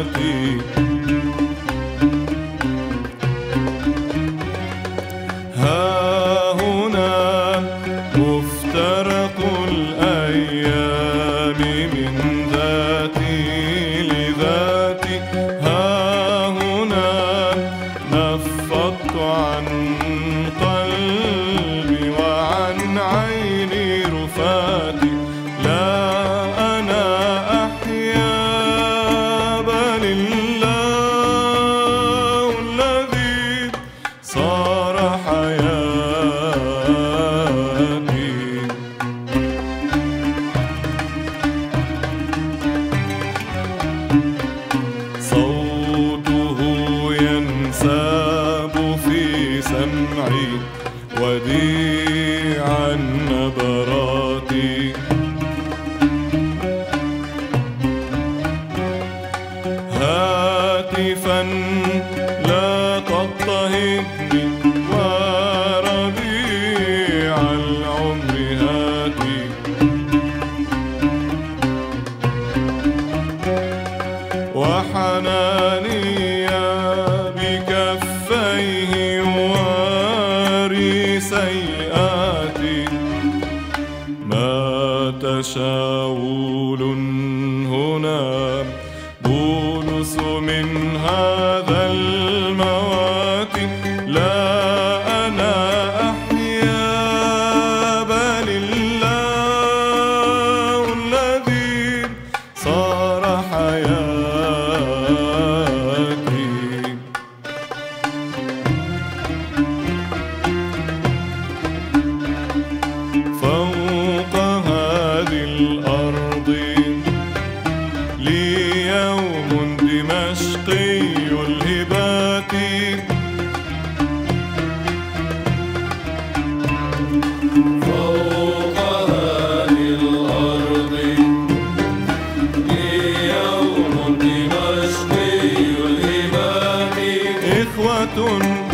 رفاتي. ها هنا مفترق الأيام من ذاتي لذاتي. ها هنا نفضت عن قلبي وعن عيني رفاتي. لا أنا أحيا بل الله الذي صار حياتي. صوته ينساب في سمعي وديع النبرات. هاتفا لا تضطهدني وربيع العمر هاتي. وحناني بكفيه يواري سيئاتي. ما تشاؤول هنا بولس من هذا الموات. لا أنا أحيا بل الله الذي صار حياتي. فوق هذه الأرض لي يوم دمشقي الهبات. فوق هذه الأرض لي يوم دمشقي الهبات. إخوة